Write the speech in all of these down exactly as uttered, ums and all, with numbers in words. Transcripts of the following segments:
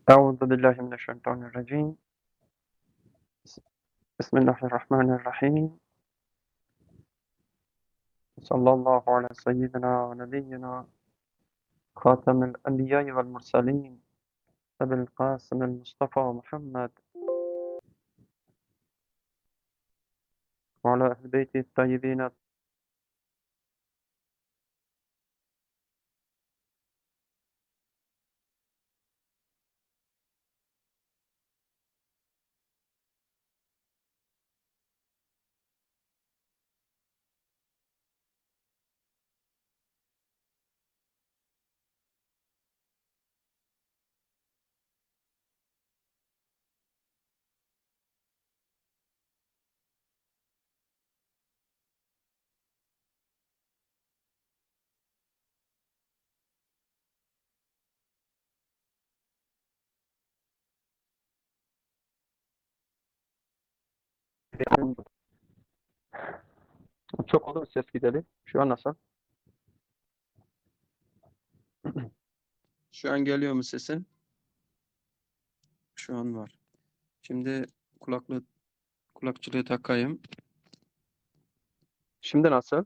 أعوذ بالله من الشيطان الرجيم. بسم الله الرحمن الرحيم. صلى الله على سيدنا ونبينا خاتم الأنبياء والمرسلين أبي القاسم المصطفى محمد وعلى أهل بيته الطيبين. Çok oldu mu ses gideri? Şu an nasıl? Şu an geliyor mu sesin? Şu an var. Şimdi kulaklığı kulakçılığı takayım. Şimdi nasıl?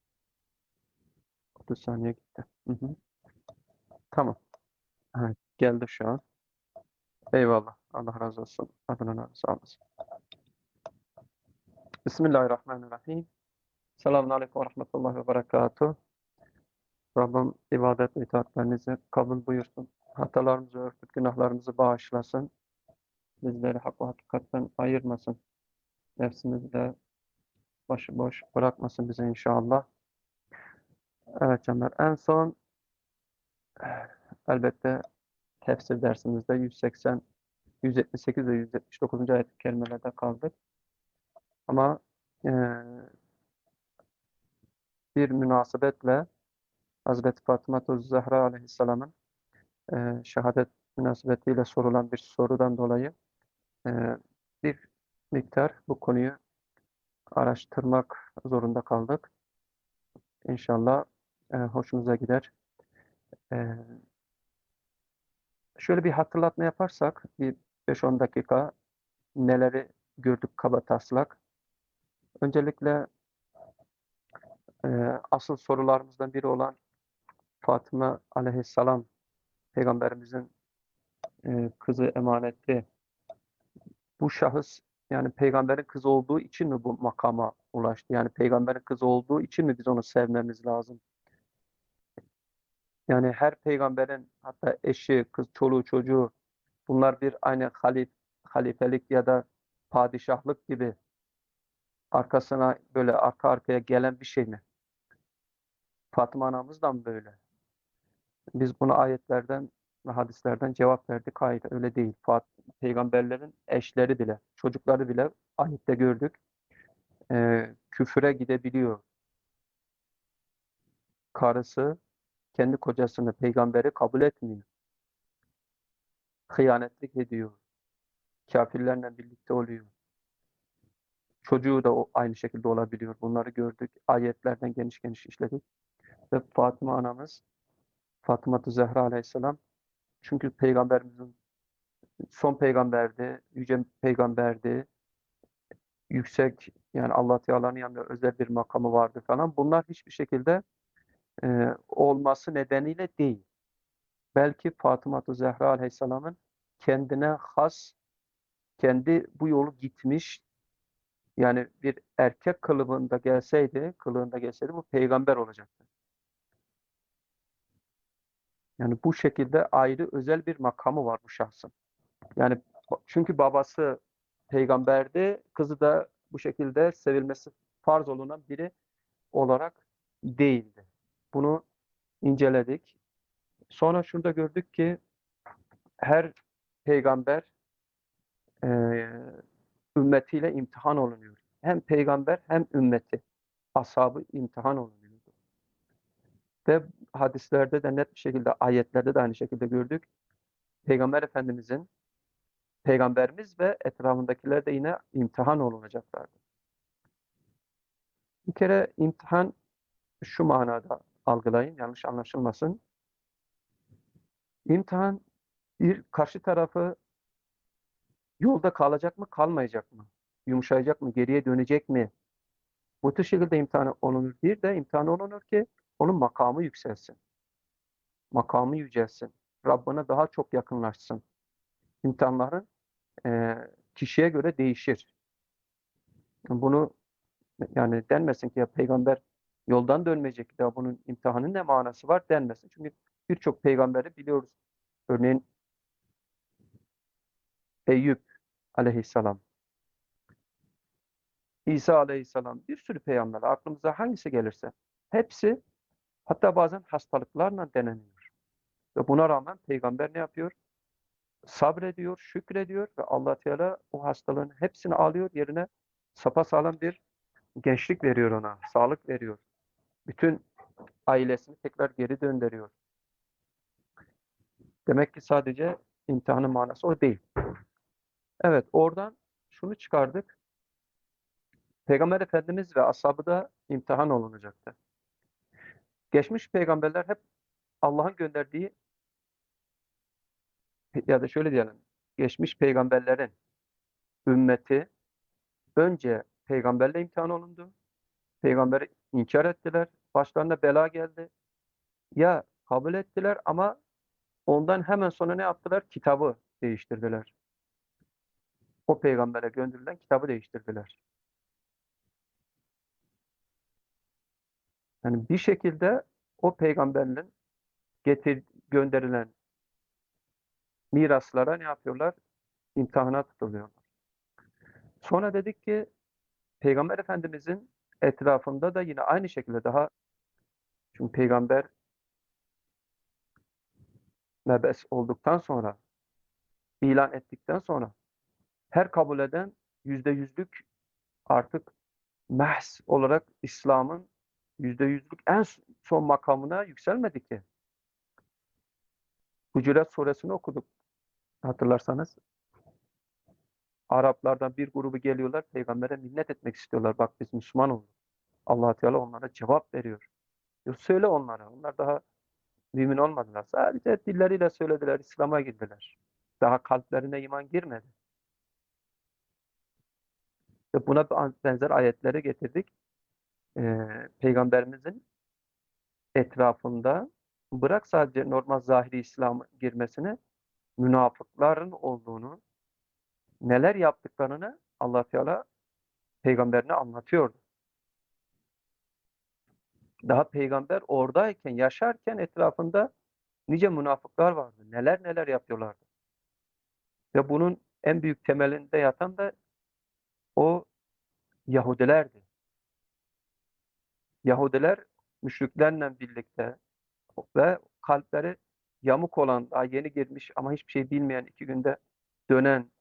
otuz saniye gitti. Hı hı. Tamam. Evet, geldi şu an. Eyvallah. Allah razı olsun. Adına sağ olasın. Bismillahirrahmanirrahim. Selamun Aleyküm ve Rahmetullahi ve Berekatuhu. Rabbim ibadet ve itaatlerinizi kabul buyursun. Hatalarımızı örtüp günahlarımızı bağışlasın. Bizleri hak ve hakikatten ayırmasın. Nefsimizle başıboş bırakmasın bizi inşallah. Evet canlar, en son elbette tefsir dersimizde yüz seksen, yüz yetmiş sekiz ve yüz yetmiş dokuzuncu ayet-i kerimelerde kaldık. Ama e, bir münasebetle Hazreti Fatıma Zehra Aleyhisselam'ın e, şehadet münasebetiyle sorulan bir sorudan dolayı e, bir miktar bu konuyu araştırmak zorunda kaldık. İnşallah e, hoşunuza gider. E, şöyle bir hatırlatma yaparsak, bir beş on dakika neleri gördük kabataslak. Öncelikle e, asıl sorularımızdan biri olan Fatıma Aleyhisselam, Peygamberimizin e, kızı, emanetli. Bu şahıs yani peygamberin kızı olduğu için mi bu makama ulaştı? Yani peygamberin kızı olduğu için mi biz onu sevmemiz lazım? Yani her peygamberin hatta eşi, kız, çoluğu, çocuğu bunlar bir aynı halif, halifelik ya da padişahlık gibi arkasına böyle arka arkaya gelen bir şey mi? Fatıma anamız da mı böyle? Biz buna ayetlerden ve hadislerden cevap verdik. Hayır öyle değil. Fat Peygamberlerin eşleri bile, çocukları bile ayette gördük. Ee, küfüre gidebiliyor. Karısı kendi kocasını, peygamberi kabul etmiyor. Hıyanetlik ediyor. Kafirlerle birlikte oluyor. Çocuğu da o aynı şekilde olabiliyor. Bunları gördük. Ayetlerden geniş geniş işledik. Ve Fatıma anamız, Fatıma Zehra Aleyhisselam, çünkü peygamberimizin son peygamberdi, yüce peygamberdi, yüksek yani Allah Teala'nın yanında özel bir makamı vardı falan. Bunlar hiçbir şekilde e, olması nedeniyle değil. Belki Fatıma Zehra Aleyhisselam'ın kendine has, kendi bu yolu gitmiş, yani bir erkek kılığında gelseydi, kılığında gelseydi bu peygamber olacaktı. Yani bu şekilde ayrı özel bir makamı var bu şahsın. Yani çünkü babası peygamberdi, kızı da bu şekilde sevilmesi farz olunan biri olarak değildi. Bunu inceledik. Sonra şunu da gördük ki her peygamber e, ümmetiyle imtihan olunuyor. Hem peygamber hem ümmeti, ashabı imtihan olunuyordu. Ve hadislerde de net bir şekilde, ayetlerde de aynı şekilde gördük. Peygamber Efendimizin, peygamberimiz ve etrafındakiler de yine imtihan olunacaklardı. Bir kere imtihan şu manada algılayın, yanlış anlaşılmasın. İmtihan Bir karşı tarafı yolda kalacak mı, kalmayacak mı? Yumuşayacak mı, geriye dönecek mi? Bu tür şekilde imtihan olunur. Bir de imtihan olunur ki onun makamı yükselsin. Makamı yücelsin. Rabbine daha çok yakınlaşsın. İmtihanların e, kişiye göre değişir. Bunu yani denmesin ki ya peygamber yoldan dönmeyecek ya bunun imtihanın ne manası var denmesin. Çünkü birçok peygamberi biliyoruz. Örneğin Eyüp aleyhisselam, İsa aleyhisselam, bir sürü peygamber aklımıza hangisi gelirse hepsi hatta bazen hastalıklarla deneniyor. Ve buna rağmen peygamber ne yapıyor? Sabrediyor, şükrediyor ve Allah Teala o hastalığın hepsini alıyor yerine sapasağlam bir gençlik veriyor ona, sağlık veriyor. Bütün ailesini tekrar geri döndürüyor. Demek ki sadece imtihanın manası o değil. Evet, oradan şunu çıkardık. Peygamber Efendimiz ve ashabı da imtihan olunacaktı. Geçmiş peygamberler hep Allah'ın gönderdiği ya da şöyle diyelim. Geçmiş peygamberlerin ümmeti önce peygamberle imtihan olundu. Peygamberi inkar ettiler. Başlarına bela geldi. Ya kabul ettiler ama ondan hemen sonra ne yaptılar? Kitabı değiştirdiler. O peygambere gönderilen kitabı değiştirdiler. Yani bir şekilde o peygamberin getir, gönderilen miraslara ne yapıyorlar? İmtihana tutuluyorlar. Sonra dedik ki Peygamber Efendimizin etrafında da yine aynı şekilde daha çünkü peygamber mebes olduktan sonra ilan ettikten sonra her kabul eden yüzde yüzlük artık mehs olarak İslam'ın yüzde yüzlük en son makamına yükselmedi ki. Hucurat suresini okuduk hatırlarsanız. Araplardan bir grubu geliyorlar peygambere minnet etmek istiyorlar. Bak biz Müslüman olduk. Allah Teala onlara cevap veriyor. Diyor, söyle onlara. Onlar daha mümin olmadılar. Sadece dilleriyle söylediler, İslam'a girdiler. Daha kalplerine iman girmedi. Ve buna benzer ayetleri getirdik. Ee, Peygamberimizin etrafında bırak sadece normal zahiri İslam girmesini, münafıkların olduğunu, neler yaptıklarını Allah Teala peygamberine anlatıyordu. Daha peygamber oradayken, yaşarken etrafında nice münafıklar vardı. Neler neler yapıyorlardı. Ve bunun en büyük temelinde yatan da o Yahudilerdi. Yahudiler müşriklerle birlikte ve kalpleri yamuk olan, daha yeni girmiş ama hiçbir şey bilmeyen, iki günde dönen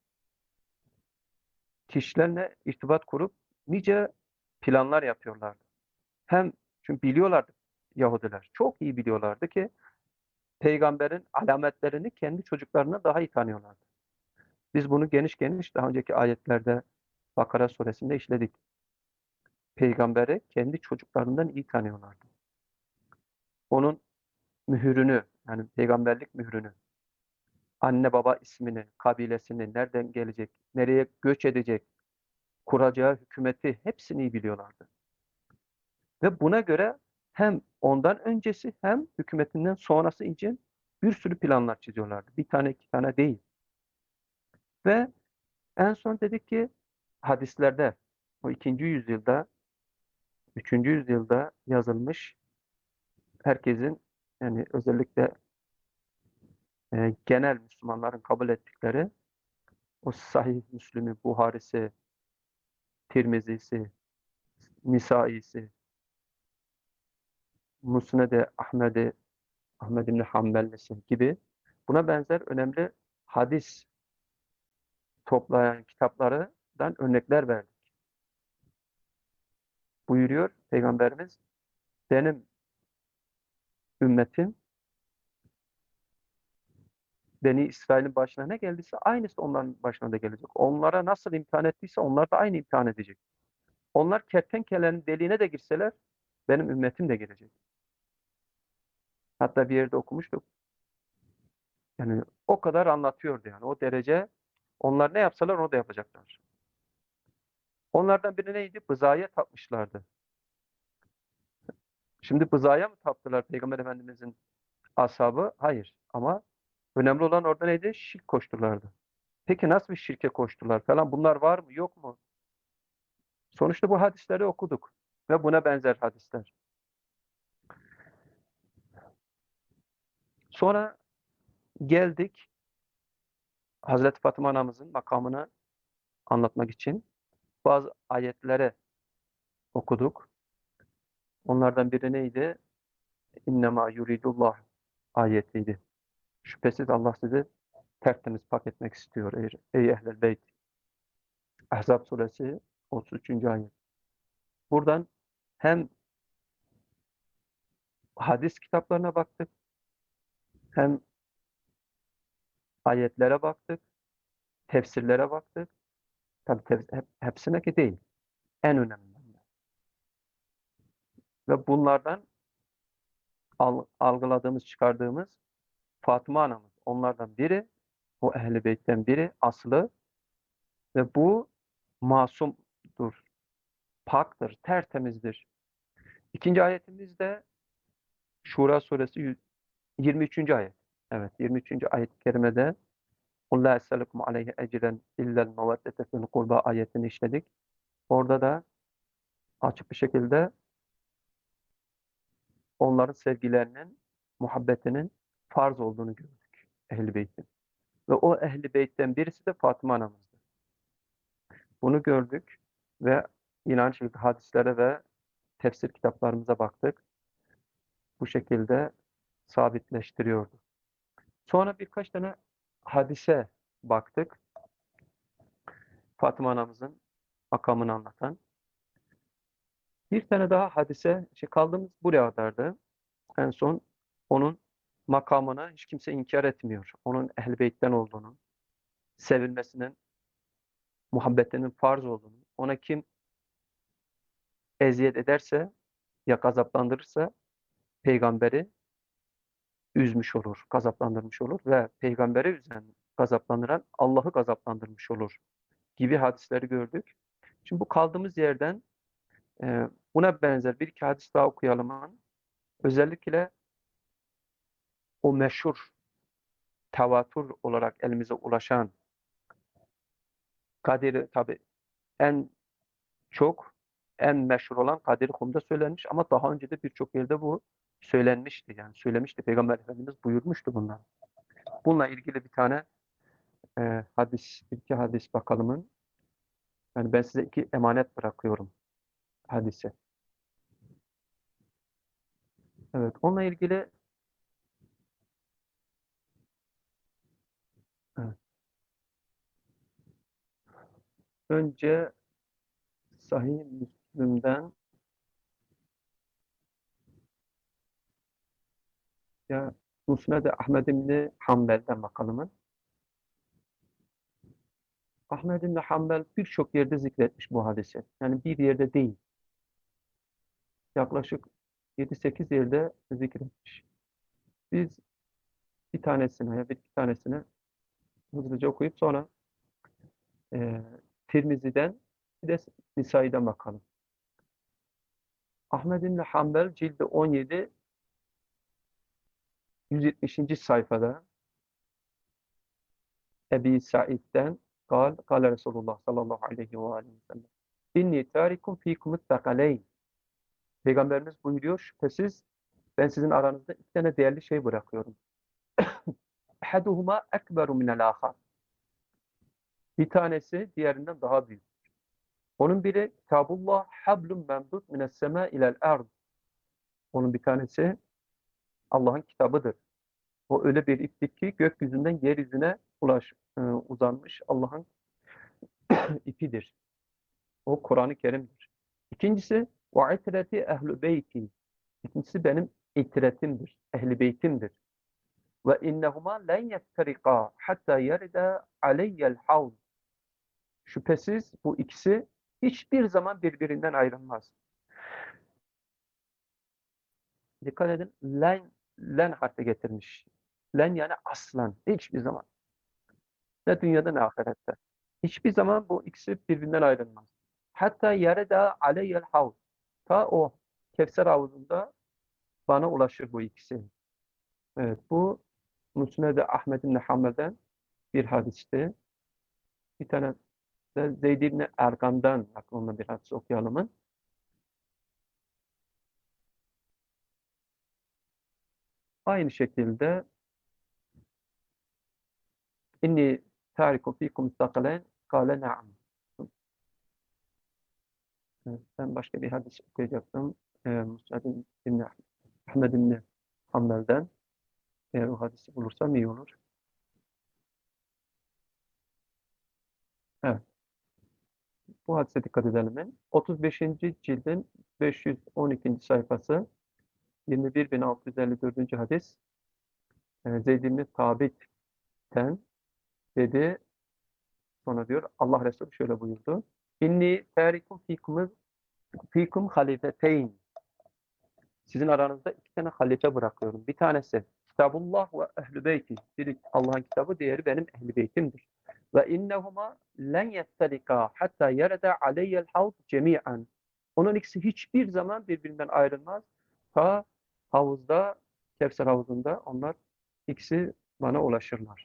kişilerle irtibat kurup nice planlar yapıyorlardı. Hem çünkü biliyorlardı Yahudiler, çok iyi biliyorlardı ki peygamberin alametlerini kendi çocuklarına daha iyi tanıyorlardı. Biz bunu geniş geniş daha önceki ayetlerde Bakara suresinde işledik. Peygamberi kendi çocuklarından iyi tanıyorlardı. Onun mühürünü, yani peygamberlik mührünü, anne baba ismini, kabilesini, nereden gelecek, nereye göç edecek, kuracağı hükümeti hepsini iyi biliyorlardı. Ve buna göre hem ondan öncesi hem hükümetinden sonrası için bir sürü planlar çiziyorlardı. Bir tane iki tane değil. Ve en son dedik ki hadislerde o ikinci yüzyılda, üçüncü yüzyılda yazılmış herkesin yani özellikle e, genel Müslümanların kabul ettikleri o Sahih Müslim'i, Buharisi, Tirmizisi, Nisai'si, Musned-i Ahmed'i, Ahmed İbni Hanbel'lisi gibi buna benzer önemli hadis toplayan kitaplardan örnekler verdik. Buyuruyor Peygamberimiz, benim ümmetim Beni İsrail'in başına ne geldiyse aynısı onların başına da gelecek. Onlara nasıl imtihan ettiyse onlar da aynı imtihan edecek. Onlar kertenkelenin deliğine de girseler benim ümmetim de gelecek. Hatta bir yerde okumuştuk. Yani o kadar anlatıyordu yani. O derece onlar ne yapsalar onu da yapacaklar. Onlardan biri neydi? Bızağıya tapmışlardı. Şimdi bızağıya mı taptılar Peygamber Efendimizin ashabı? Hayır. Ama önemli olan orada neydi? Şirk koştulardı. Peki nasıl bir şirke koştular falan? Bunlar var mı yok mu? Sonuçta bu hadisleri okuduk. Ve buna benzer hadisler. Sonra geldik Hazreti Fatıma anamızın makamını anlatmak için bazı ayetlere okuduk. Onlardan biri neydi? İnnemâ yuridullah ayetiydi. Şüphesiz Allah sizi tertemiz pak etmek istiyor ey, ey ehlel beyt. Ahzab suresi otuz üçüncü ayet. Buradan hem hadis kitaplarına baktık, hem ayetlere baktık, tefsirlere baktık. Tabii tef- hep, hepsine ki değil, en önemlilerinden. Ve bunlardan al- algıladığımız, çıkardığımız Fatıma anamız onlardan biri, o Ehl-i Beyt'ten biri, aslı ve bu masumdur, paktır, tertemizdir. İkinci ayetimiz de Şura suresi yirmi üçüncü ayet. Evet, yirmi üçüncü ayet-i kerimede قُلْ لَا أَسْأَلُكُمْ عَلَيْهِ اَجْرًا اِلَّا الْمَوَدَّةَ فِي الْقُرْبَى ayetini işledik. Orada da açık bir şekilde onların sevgilerinin, muhabbetinin farz olduğunu gördük Ehl-i Beyt'in. Ve o Ehl-i Beyt'ten birisi de Fatıma anamızdı. Bunu gördük ve yine aynı şekilde hadislere ve tefsir kitaplarımıza baktık. Bu şekilde sabitleştiriyordu. Sonra birkaç tane hadise baktık. Fatıma anamızın makamını anlatan. Bir tane daha hadise, şey kaldığımız buraya kadardı. En son onun makamını hiç kimse inkar etmiyor. Onun Ehl-i Beyt'ten olduğunu, sevilmesinin, muhabbetinin farz olduğunu, ona kim eziyet ederse ya gazaplandırırsa peygamberi üzmüş olur, gazaplandırmış olur ve peygamberi üzen, gazaplandıran Allah'ı gazaplandırmış olur gibi hadisleri gördük. Şimdi bu kaldığımız yerden e, buna benzer bir iki hadis daha okuyalım. Özellikle o meşhur tevatür olarak elimize ulaşan Kadir tabi en çok en meşhur olan Kadir Hum'da söylenmiş ama daha önce de birçok yerde bu söylenmişti. Yani söylemişti. Peygamber Efendimiz buyurmuştu bunlar. Bununla ilgili bir tane e, hadis, bir iki hadis bakalımın. Yani ben size iki emanet bırakıyorum hadise. Evet, onunla ilgili evet, önce Sahih Müslim'den ya Musned-i Ahmed İbni Hanbel'den bakalım. Ahmed İbni Hanbel birçok yerde zikretmiş bu hadisi. Yani bir yerde değil. Yaklaşık yedi sekiz yerde zikretmiş. Biz bir tanesine ya bir iki tanesini hızlıca okuyup sonra e, Tirmizi'den bir de Nisai'den bakalım. Ahmed İbni Hanbel cildi on yedi yüz yetmişinci sayfada Ebi Said'den قال قال Resulullah sallallahu aleyhi ve aleyhi ve sellem İnni tarikum fikumut takaleyn. Peygamberimiz buyuruyor şüphesiz ben sizin aranızda iki tane değerli şey bırakıyorum. Ehaduhuma ekberu minel ahar. Bir tanesi diğerinden daha büyük. Onun biri Kitabullah hablum memdud mines sema ilel ard. Onun bir tanesi Allah'ın kitabıdır. O öyle bir iptir ki gökyüzünden yeryüzüne ulaş, e, uzanmış Allah'ın ipidir. O Kur'an-ı Kerim'dir. İkincisi ve itreti ehl-i beyti. İkincisi benim itretimdir, ehl-i beytimdir. Ve innehuma len yefterika hatta yerida aleyyel havl. Şüphesiz bu ikisi hiçbir zaman birbirinden ayrılmaz. Dikkat edin, len, len harfi getirmiş. Len yani aslan. Hiçbir zaman. Ne dünyada ne ahirette. Hiçbir zaman bu ikisi birbirinden ayrılmaz. Hatta yereda aleyyel havz. Ta o Kevser havuzunda bana ulaşır bu ikisi. Evet, bu Musned-i Ahmed ibn Hanbel'den bir hadisti. Bir tane de Zeyd ibn Erkam'dan aklımda bir hadis okuyalım. Aynı şekilde inni tariku fikum sakalen kâle na'am. Evet, ben başka bir hadis okuyacaktım. Ee, Musned ibn Ahmed ibn Hanbel'den. Eğer o hadisi bulursam iyi olur. Evet, bu hadise dikkat edelim. otuz beşinci cildin beş yüz on ikinci sayfası yirmi bir bin altı yüz elli dördüncü hadis. Ee, Zeyd ibn Sabit'ten dedi. Sonra diyor Allah Resulü şöyle buyurdu. İnni tarikum fikum fikum halifeteyn. Sizin aranızda iki tane halife bırakıyorum. Bir tanesi Kitabullah ve Ehl-i Beyti. Biri Allah'ın kitabı, diğeri benim Ehl-i Beytimdir. Ve innehuma len yettelika hatta yerede aleyyel havd cemi'an. Onun ikisi hiçbir zaman birbirinden ayrılmaz. Ta havuzda, Kevser havuzunda onlar ikisi bana ulaşırlar.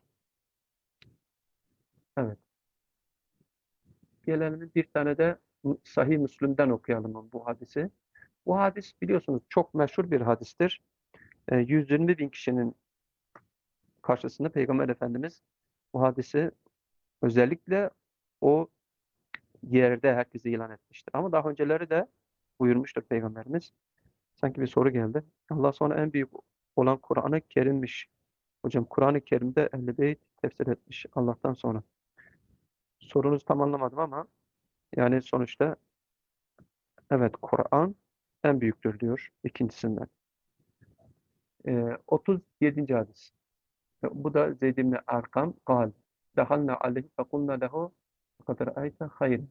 Evet. Gelelim bir tane de Sahih Müslim'den okuyalım bu hadisi. Bu hadis biliyorsunuz çok meşhur bir hadistir. E, yüz yirmi bin kişinin karşısında Peygamber Efendimiz bu hadisi özellikle o yerde herkese ilan etmiştir. Ama daha önceleri de buyurmuştur Peygamberimiz. Sanki bir soru geldi. Allah sonra en büyük olan Kur'an-ı Kerim'miş. Hocam Kur'an-ı Kerim'de Ehl-i Beyt tefsir etmiş Allah'tan sonra. Sorunuzu tam anlamadım ama yani sonuçta evet Kur'an en büyüktür diyor ikincisinden. Ee, otuz yedinci hadis. Bu da Zeyd ibn Erkam قال دخلنا عليه فقلنا له لقد رأيت خيرا.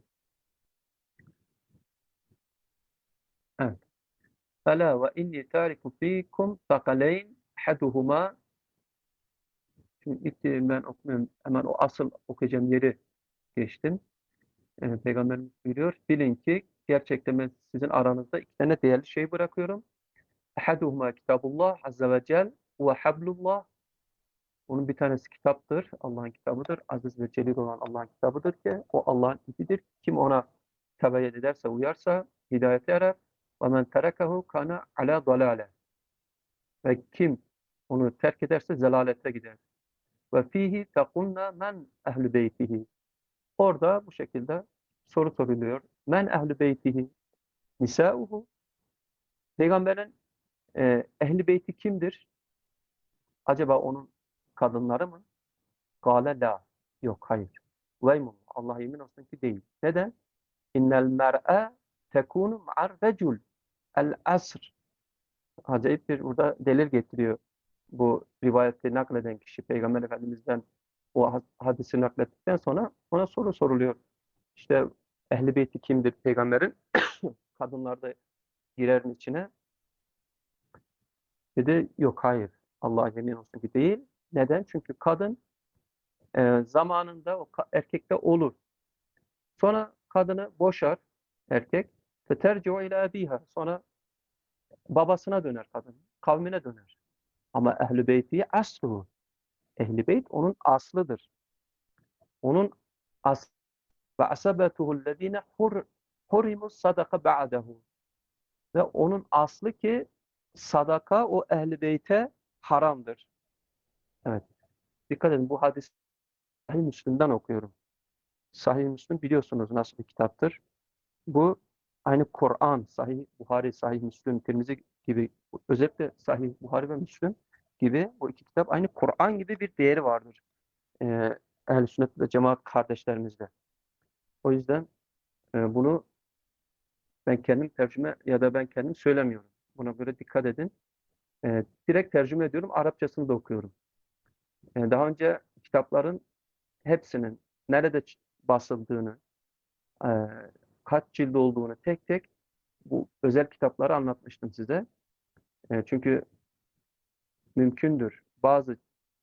Evet. ألا وإني تارك فيكم ثقلين أحدهما. Şimdi ilk ben okumuyorum. Hemen o asıl okuyacağım yeri geçtim. Ee, Peygamberimiz buyuruyor. Bilin ki gerçekten ben sizin aranızda iki tane değerli şey bırakıyorum. أحدهما kitabullah azze ve cel ve hablullah. Onun bir tanesi kitaptır. Allah'ın kitabıdır. Aziz ve celil olan Allah'ın kitabıdır ki o Allah'ın ipidir. Kim ona teveyyüd ederse, uyarsa hidayete erer. وَمَنْ تَرَكَهُ كَانَ عَلَى ضَلَالَةٍ. Ve kim onu terk ederse zelalete gider. Ve fihi tekunna men ehli beytihi. Orada bu şekilde soru soruluyor. Men ehli beytihi nisauhu. Peygamberin e, ehli beyti kimdir? Acaba onun kadınları mı? Kâle la. Yok, hayır. Veymullah. Allah yemin olsun ki değil. Neden? İnnel mer'e tekunu ma'ar recul. El asr. Acayip bir burada delil getiriyor. Bu rivayeti nakleden kişi Peygamber Efendimiz'den o hadisi naklettikten sonra ona soru soruluyor. İşte Ehl-i Beyti kimdir peygamberin? Kadınlar da girer mi içine? Dedi yok, hayır. Allah'a yemin olsun ki değil. Neden? Çünkü kadın e, zamanında o erkekte olur. Sonra kadını boşar erkek. Feterci'u ila abiha. Sonra babasına döner kadın. Kavmine döner. Ama Ehl-i Beyti asluhu. Ehl-i Beyt onun aslıdır. Onun as ve asabetuhu'llezine hurimus sadaka ba'dehu. Ve onun aslı ki sadaka o Ehl-i Beyt'e haramdır. Evet. Dikkat edin, bu hadis Sahih Müslim'den okuyorum. Sahih Müslim biliyorsunuz nasıl bir kitaptır. Bu aynı Kur'an, Sahih Buhari, Sahih Müslim, Tirmizi gibi, özellikle Sahih Buhari ve Müslim gibi bu iki kitap aynı Kur'an gibi bir değeri vardır. Ee, Ehl-i Sünnet ve Cemaat kardeşlerimizde. O yüzden e, bunu ben kendim tercüme ya da ben kendim söylemiyorum. Buna göre dikkat edin. E, direkt tercüme ediyorum, Arapçasını da okuyorum. E, daha önce kitapların hepsinin nerede basıldığını, e, kaç cilt olduğunu tek tek bu özel kitapları anlatmıştım size. E, çünkü mümkündür bazı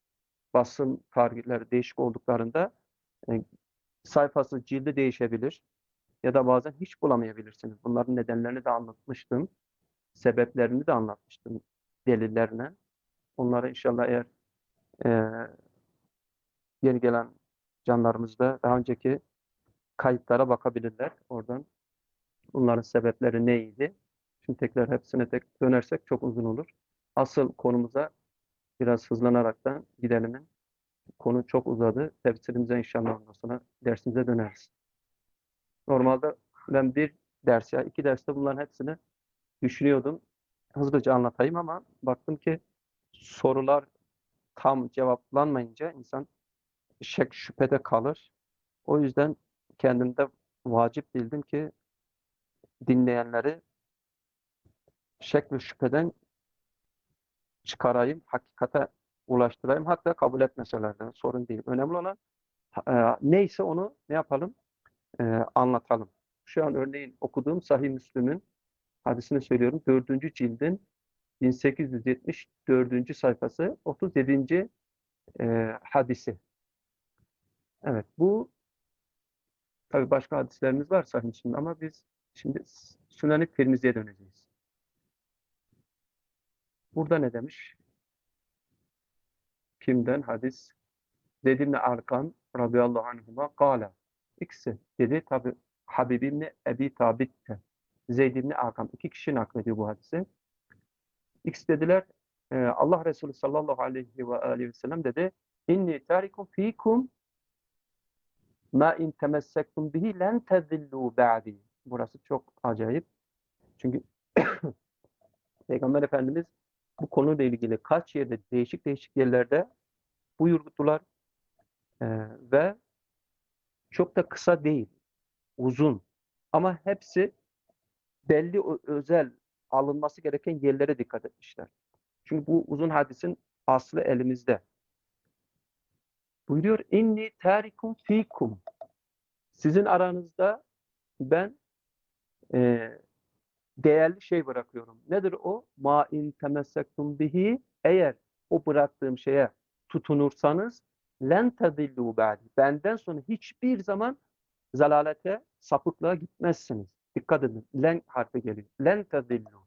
basım tarihleri değişik olduklarında e, sayfası, cildi değişebilir ya da bazen hiç bulamayabilirsiniz. Bunların nedenlerini de anlatmıştım. Sebeplerini de anlatmıştım delillerine. Onları inşallah eğer e, yeni gelen canlarımız da daha önceki kayıtlara bakabilirler. Oradan bunların sebepleri neydi? Şimdi tekrar hepsine tek dönersek çok uzun olur. Asıl konumuza biraz hızlanaraktan gidelim. Konu çok uzadı. Tefsirimize inşallah ondan sonra dersimize döneriz. Normalde ben bir ders ya iki derste bunların hepsini düşünüyordum. Hızlıca anlatayım ama baktım ki sorular tam cevaplanmayınca insan şek şüphede kalır. O yüzden kendimde vacip bildim ki dinleyenleri şek ve şüpheden çıkarayım, hakikate ulaştırayım. Hatta kabul etmeseler de sorun değil. Önemli olan e, neyse onu ne yapalım? E, anlatalım. Şu an örneğin okuduğum Sahih Müslim'in hadisini söylüyorum. Dördüncü cildin bin sekiz yüz yetmiş dördüncü sayfası otuz yedinci e, hadisi. Evet, bu tabii başka hadislerimiz var Sahih Müslim'de ama biz şimdi Sünen-i Tirmizi'ye döneceğiz. Burada ne demiş? Kimden hadis? Zeyd ibn Arkan radıyallahu anhuma kâle. İkisi dedi tabi Habib ibn Ebi Tabit'te. Zeyd ibn Arkan. İki kişi naklediyor bu hadisi. İkisi dediler e, Allah Resulü sallallahu aleyhi ve aleyhi ve sellem dedi İnni tarikum fikum ma in temessektum bihi len tezillu ba'di. Burası çok acayip. Çünkü Peygamber Efendimiz bu konuyla ilgili kaç yerde değişik değişik yerlerde buyurdular e, ve çok da kısa değil, uzun. Ama hepsi belli özel alınması gereken yerlere dikkat etmişler. Çünkü bu uzun hadisin aslı elimizde. Buyuruyor inni tarikum fikum. Sizin aranızda ben e, değerli şey bırakıyorum. Nedir o? Ma in temessektum bihi. Eğer o bıraktığım şeye tutunursanız len tedillu ba'di. Benden sonra hiçbir zaman zalalete, sapıklığa gitmezsiniz. Dikkat edin. Len harfi geliyor. Len tedillu.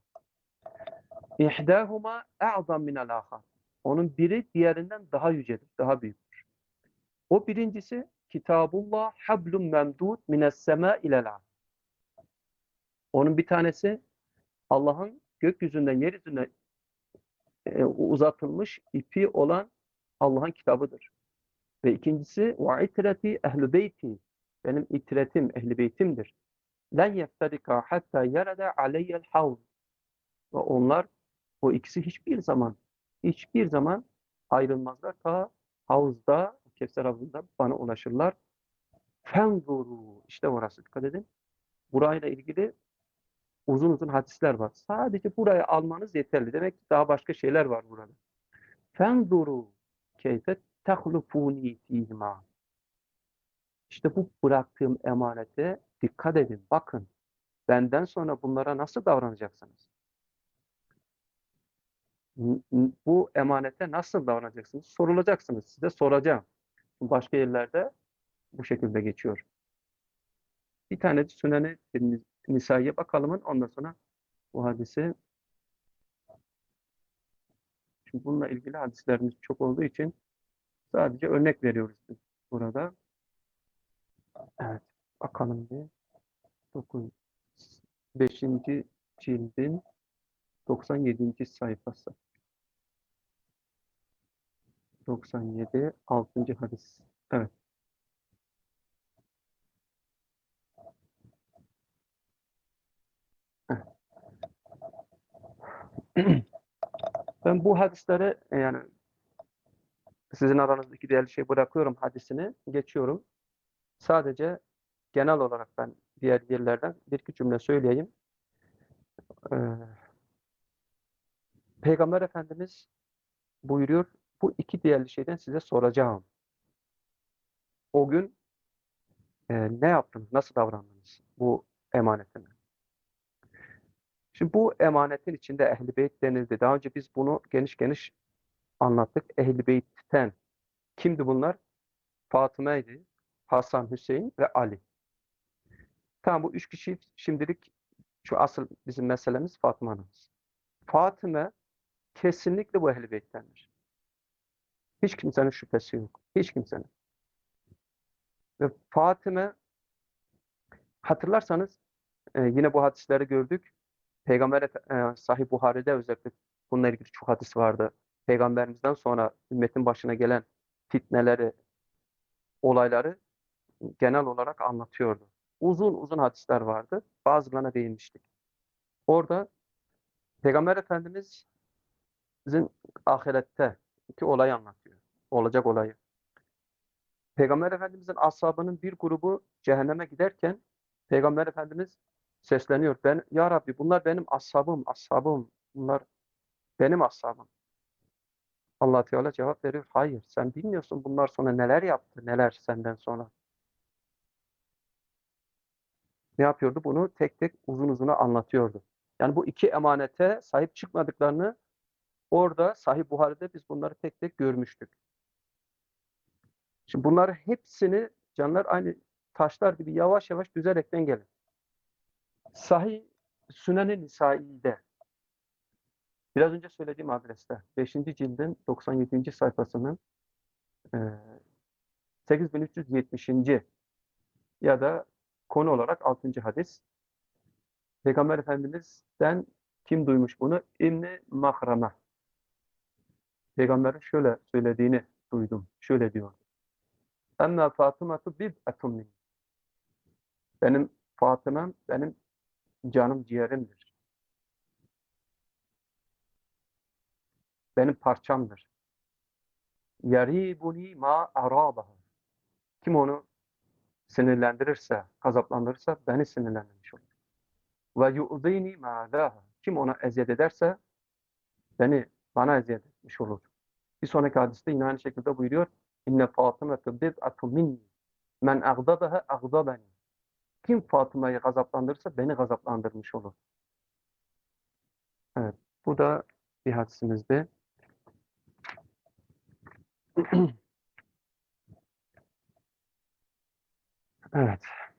İhdâhuma e'zam minel âhar. Onun biri diğerinden daha yücedir, daha büyüktür. O birincisi Kitabullah hablum memdud mines sema ilel ard. Onun bir tanesi Allah'ın gökyüzünden yeryüzüne e, uzatılmış ipi olan Allah'ın kitabıdır. Ve ikincisi ve itreti ehl-i beyti. Benim itretim, ehl-i beytimdir. Len yefterika hatta yerede aleyyel havz. Ve onlar o ikisi hiçbir zaman hiçbir zaman ayrılmazlar. Ta havuzda, Kevser havuzunda bana ulaşırlar. Fenzuru. İşte orası. Dikkat edin. Burayla ilgili uzun uzun hadisler var. Sadece burayı almanız yeterli. Demek ki daha başka şeyler var burada. Fenzuru keyfe tehlufuni fîhimâ. İşte bu bıraktığım emanete dikkat edin. Bakın. Benden sonra bunlara nasıl davranacaksınız? Bu emanete nasıl davranacaksınız? Sorulacaksınız. Size soracağım. Başka yerlerde bu şekilde geçiyor. Bir tane de Sünen-i Nisa'ya bakalım. Ondan sonra bu hadisi. Çünkü bununla ilgili hadislerimiz çok olduğu için sadece örnek veriyoruz biz burada. Evet. Bakalım bir. dokuz, beşinci cildin doksan yedinci sayfası. doksan yedi. altıncı hadis. Evet. Ben bu hadisleri yani sizin aranızdaki değerli şey bırakıyorum hadisini, geçiyorum. Sadece genel olarak ben diğer yerlerden bir iki cümle söyleyeyim. Ee, Peygamber Efendimiz buyuruyor, bu iki değerli şeyden size soracağım. O gün e, ne yaptınız, nasıl davrandınız bu emanetine? Şimdi bu emanetin içinde Ehl-i Beyt denildi. Daha önce biz bunu geniş geniş anlattık. Ehl-i Beyt'ten Kimdi bunlar? Fatıma'ydı, Hasan, Hüseyin ve Ali. Tamam, bu üç kişi şimdilik, şu asıl bizim meselemiz Fatıma anamız. Fatıma kesinlikle bu Ehl-i Beyt'tendir. Hiç kimsenin şüphesi yok. Hiç kimsenin. Ve Fatıma, hatırlarsanız e, yine bu hadisleri gördük. Peygamber Efe- e, Sahih Buhari'de özellikle bununla ilgili çok hadis vardı. Peygamberimizden sonra ümmetin başına gelen fitneleri, olayları genel olarak anlatıyordu. Uzun uzun hadisler vardı. Bazılarına değinmiştik. Orada Peygamber Efendimiz'in ahirette iki olayı anlatıyor. Olacak olayı. Peygamber Efendimiz'in ashabının bir grubu cehenneme giderken Peygamber Efendimiz sesleniyor. Ben, Ya Rabbi, bunlar benim ashabım, ashabım. Bunlar benim ashabım. Allah Teala cevap veriyor. Hayır, sen bilmiyorsun bunlar sonra neler yaptı, neler senden sonra. Ne yapıyordu? Bunu tek tek uzun uzun anlatıyordu. Yani bu iki emanete sahip çıkmadıklarını orada Sahih Buhari'de biz bunları tek tek görmüştük. Şimdi bunları hepsini canlar aynı taşlar gibi yavaş yavaş düzerekten gelin. Sahih Sünen-i Nisai'de biraz önce söylediğim adreste beşinci cildin doksan yedinci sayfasının e, sekiz bin üç yüz yetmişinci ya da konu olarak altıncı hadis. Peygamber Efendimiz'den kim duymuş bunu? İbn-i Mahrama. Peygamberin şöyle söylediğini duydum. Şöyle diyor. Emme Fatımatu bid'atun min. Benim Fatıma'm benim canım ciğerimdir. Benim parçamdır. Yaribuni ma arabaha. Kim onu sinirlendirirse, gazaplandırırsa beni sinirlendirmiş olur. Ve yu'zini ma daha. Kim ona eziyet ederse beni bana eziyet etmiş olur. Bir sonraki hadiste yine aynı şekilde buyuruyor. İnne Fatımatu bid'atun minni. Men agdabaha agdabani. Kim Fatıma'yı gazaplandırırsa beni gazaplandırmış olur. Evet. Bu da bir hadisimizdi. Evet.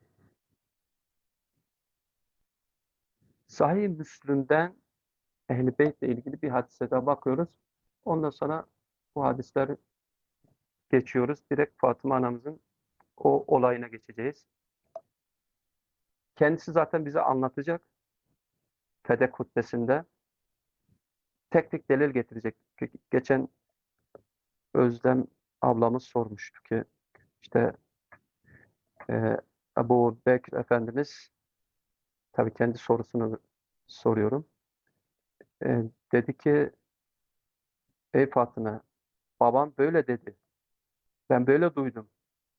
Sahih Müslim'den Ehl-i Beyt'le ilgili bir hadise daha bakıyoruz. Ondan sonra bu hadisleri geçiyoruz. Direkt Fatıma anamızın o olayına geçeceğiz. Kendisi zaten bize anlatacak. Fedek hutbesinde tek tek delil getirecek. Geçen Özlem ablamız sormuştu ki işte e, Ebu Bekir Efendimiz, tabii kendi sorusunu soruyorum. E, dedi ki ey Fatıma, babam böyle dedi. Ben böyle duydum.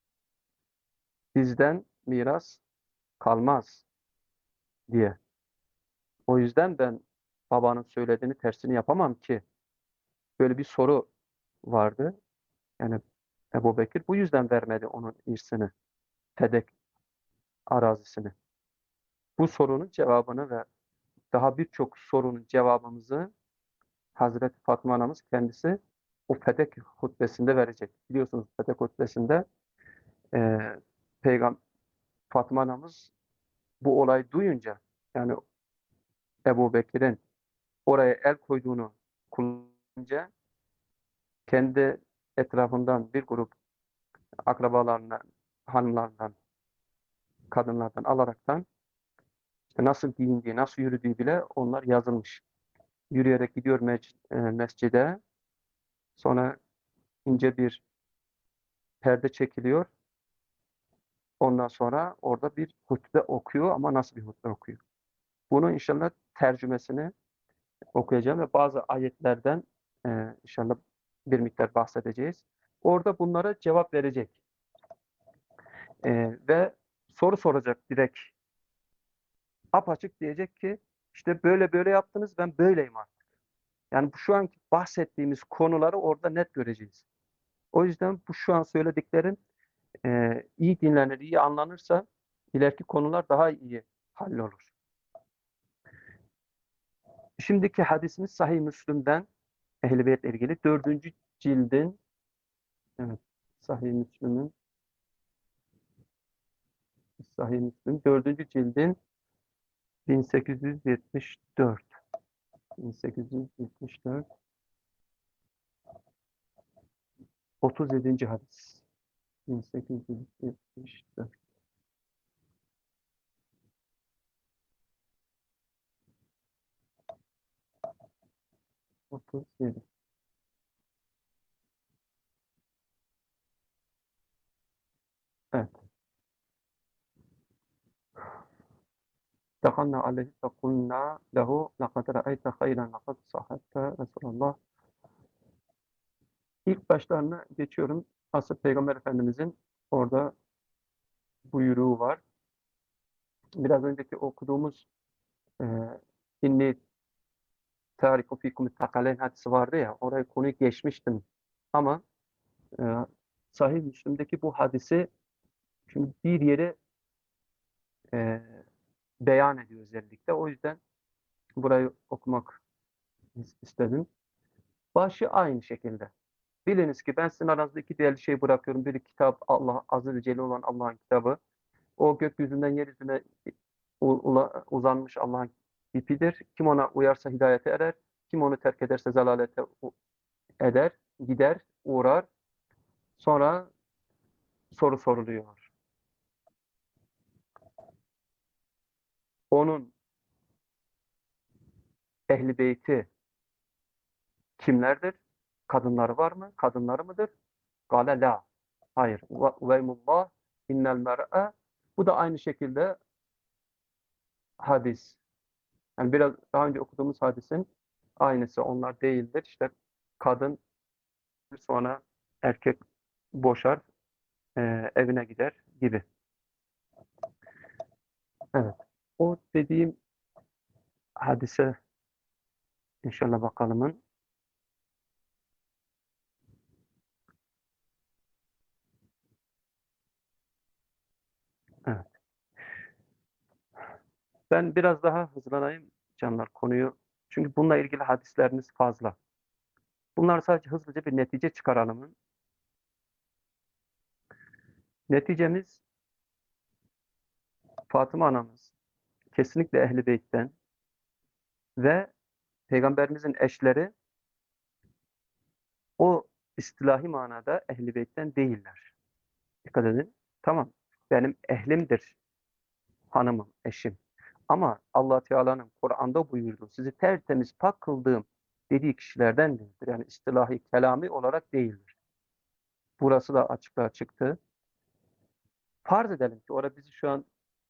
Bizden miras kalmaz diye. O yüzden ben babanın söylediğini tersini yapamam ki. Böyle bir soru vardı. Yani Ebu Bekir bu yüzden vermedi onun irsini, Fedek arazisini. Bu sorunun cevabını ve daha birçok sorunun cevabımızı Hazreti Fatma anamız kendisi o Fedek hutbesinde verecek. Biliyorsunuz Fedek hutbesinde e, Peygamber Fatma anamız bu olayı duyunca, yani Ebu Bekir'in oraya el koyduğunu kullanınca kendi etrafından bir grup akrabalarından, hanımlardan, kadınlardan alaraktan işte nasıl giyindiği, nasıl yürüdüğü bile onlar yazılmış. Yürüyerek gidiyor mec- e, mescide. Sonra ince bir perde çekiliyor. Ondan sonra orada bir hutbe okuyor ama nasıl bir hutbe okuyor? Bunu inşallah tercümesini okuyacağım ve bazı ayetlerden e, inşallah bir miktar bahsedeceğiz. Orada bunlara cevap verecek. E, ve soru soracak direkt. Apaçık diyecek ki işte böyle böyle yaptınız, ben böyleyim artık. Yani bu şu anki bahsettiğimiz konuları orada net göreceğiz. O yüzden bu şu an söylediklerim e, iyi dinlenir, iyi anlanırsa ileriki konular daha iyi hallolur. Şimdiki hadisimiz Sahih Müslim'den Ehl-i Beyt'le ilgili dördüncü cildin, evet, Sahih Müslüm'ün Sahih Müslüm dördüncü cildin bin sekiz yüz yetmiş dört bin sekiz yüz yetmiş dört otuz yedinci hadis. bin sekiz yüz yetmiş dört otuz yedi. Evet. Dehalna aleyhi fe kulna lehu laqad ra'ayte hayran laqad sahhatte Resulullah. İlk başlarına geçiyorum. Asıl Peygamber Efendimizin orada buyruğu var. Biraz önceki okuduğumuz e, inni tariku fikum takaleyn hadisi vardı ya, oraya konuyu geçmiştim. Ama e, Sahih Müslim'deki bu hadisi şimdi bir yere e, beyan ediyor özellikle. O yüzden burayı okumak istedim. Başı aynı şekilde. Biliniz ki ben sizin aranızda iki değerli şey bırakıyorum. Biri kitap, Allah Azze ve Celle olan Allah'ın kitabı. O gökyüzünden yeryüzüne uzanmış Allah'ın ipidir. Kim ona uyarsa hidayete erer. Kim onu terk ederse zelalete eder, gider, uğrar. Sonra soru soruluyor. Onun ehli beyti kimlerdir? Kadınları var mı? Kadınları mıdır? Gale la. Hayır. Veymullah innel mer'e. Bu da aynı şekilde hadis. Yani biraz daha önce okuduğumuz hadisin aynısı. Onlar değildir. İşte kadın sonra erkek boşar, e, evine gider gibi. Evet. O dediğim hadise inşallah bakalımın. Evet. Ben biraz daha hızlanayım canlar konuyu. Çünkü bununla ilgili hadislerimiz fazla. Bunlar sadece hızlıca bir netice çıkaralım. Neticemiz Fatıma anamız kesinlikle Ehl-i Beyt'ten ve Peygamberimizin eşleri o istilahi manada Ehl-i Beyt'ten değiller. Dikkat edin. Tamam. Benim ehlimdir hanımım, eşim. Ama Allah Teala'nın Kur'an'da buyurduğu sizi tertemiz pak kıldığım dediği kişilerden değildir. Yani istilahi kelami olarak değildir. Burası da açıklığa çıktı. Farz edelim ki orada bizi şu an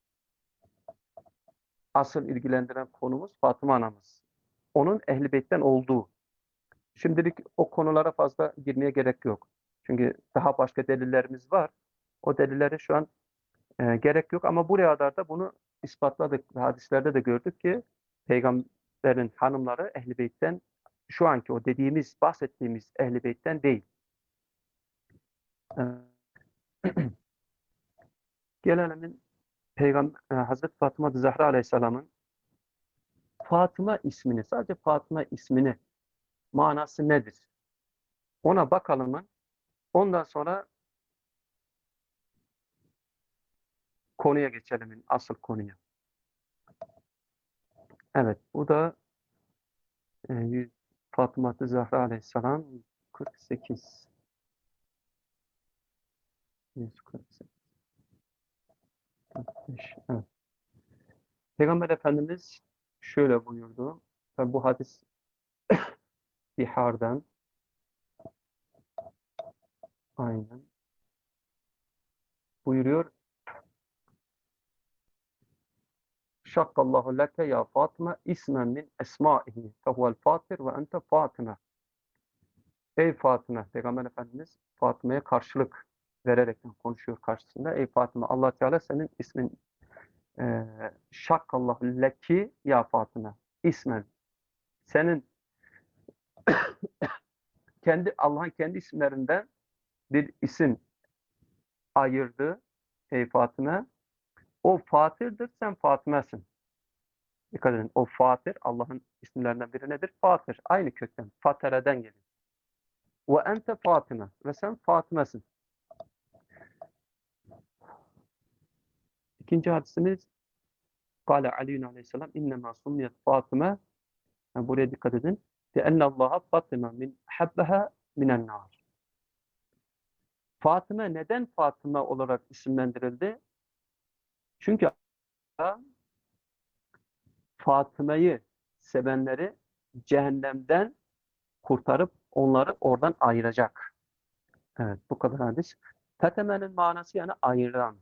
asıl ilgilendiren konumuz Fatıma anamız. Onun Ehl-i Beyt'ten olduğu. Şimdilik o konulara fazla girmeye gerek yok. Çünkü daha başka delillerimiz var. O delillere şu an e, gerek yok ama buraya kadar da bunu ispatladık. Hadislerde de gördük ki Peygamberin hanımları Ehl-i Beyt'ten, şu anki o dediğimiz, bahsettiğimiz Ehl-i Beyt'ten değil. E, Gelelim Peygamber e, Hazreti Fatıma Zahra Aleyhisselam'ın Fatıma ismini, sadece Fatıma ismini manası nedir? Ona bakalım. Ondan sonra konuya geçelim, asıl konuya. Evet, bu da e, Fatıma Zahra Aleyhisselam kırk sekiz. yüz kırk sekiz. Evet. Peygamber Efendimiz şöyle buyurdu. Tabi bu hadis Bihar'dan. Aynen. Buyuruyor. Şakkallahu leke ya Fatıma ismen min esmaihi fehuvel fatir ve ente Fatıma. Ey Fatıma, Peygamber Efendimiz Fatıma'ya karşılık vererek konuşuyor karşısında. Ey Fatıma, Allah Teala senin ismin e, şakkallahu leki ya Fatıma. İsmen. Senin kendi Allah'ın kendi isimlerinden bir isim ayırdı ey Fatıma. O Fatır'dır, sen Fatıma'sın. Dikkat edin, o Fatır, Allah'ın isimlerinden biri nedir? Fatır, aynı kökten, Fatere'den gelir. Ve ente Fatıma, ve sen Fatıma'sın. İkinci hadisimiz Kale Aliyyun aleyhisselam innema summiyet Fatıma, yani buraya dikkat edin. Ve ennallaha Fatıma min habbeha minen nar. Fatıma neden Fatıma olarak isimlendirildi? Çünkü Allah Fatıma'yı sevenleri cehennemden kurtarıp onları oradan ayıracak. Evet, bu kadar hadis. Tetemenin manası yani ayıran,